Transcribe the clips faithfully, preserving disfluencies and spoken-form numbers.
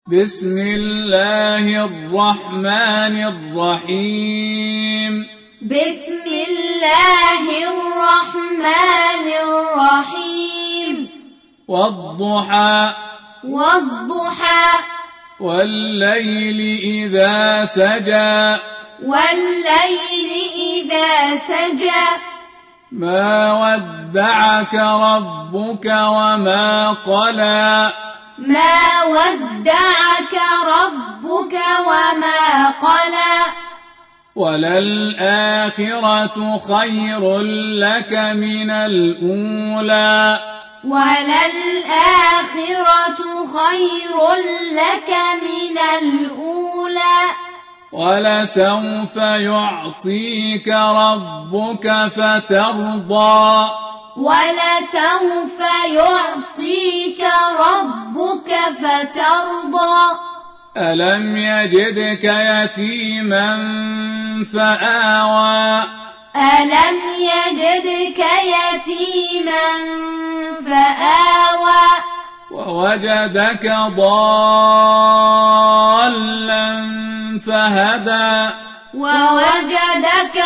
بسم الله الرحمن الرحيم بسم الله الرحمن الرحيم والضحى والضحى والليل إذا سجى والليل إذا سجى ما ودعك ربك وما قلى ما ودعك ربك وما قلى وللآخرة خير لك من الأولى وللآخرة خير لك من الأولى ولسوف يعطيك ربك فترضى ولسوف يعطيك ربك فترضى ألم يجدك يتيما فآوى ألم يجدك يتيما فآوى ووجدك ضالا فهدى ووجدك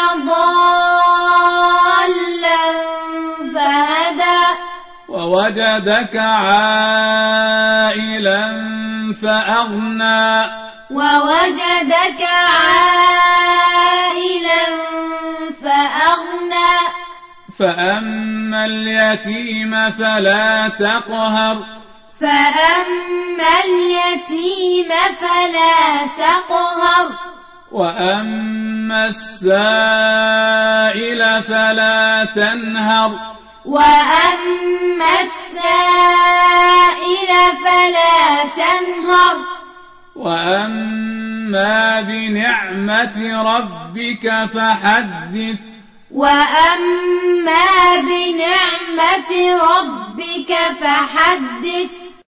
ضالا فهدى ووجدك عائلا فأغنى ووجدك عائلا فأغنى فأما اليتيم فلا تقهر فأما اليتيم فلا تقهر وأما السائل فلا تنهر وأما السائل فلا تنهر وأما بنعمة ربك فحدث وأما بنعمة ربك فحدث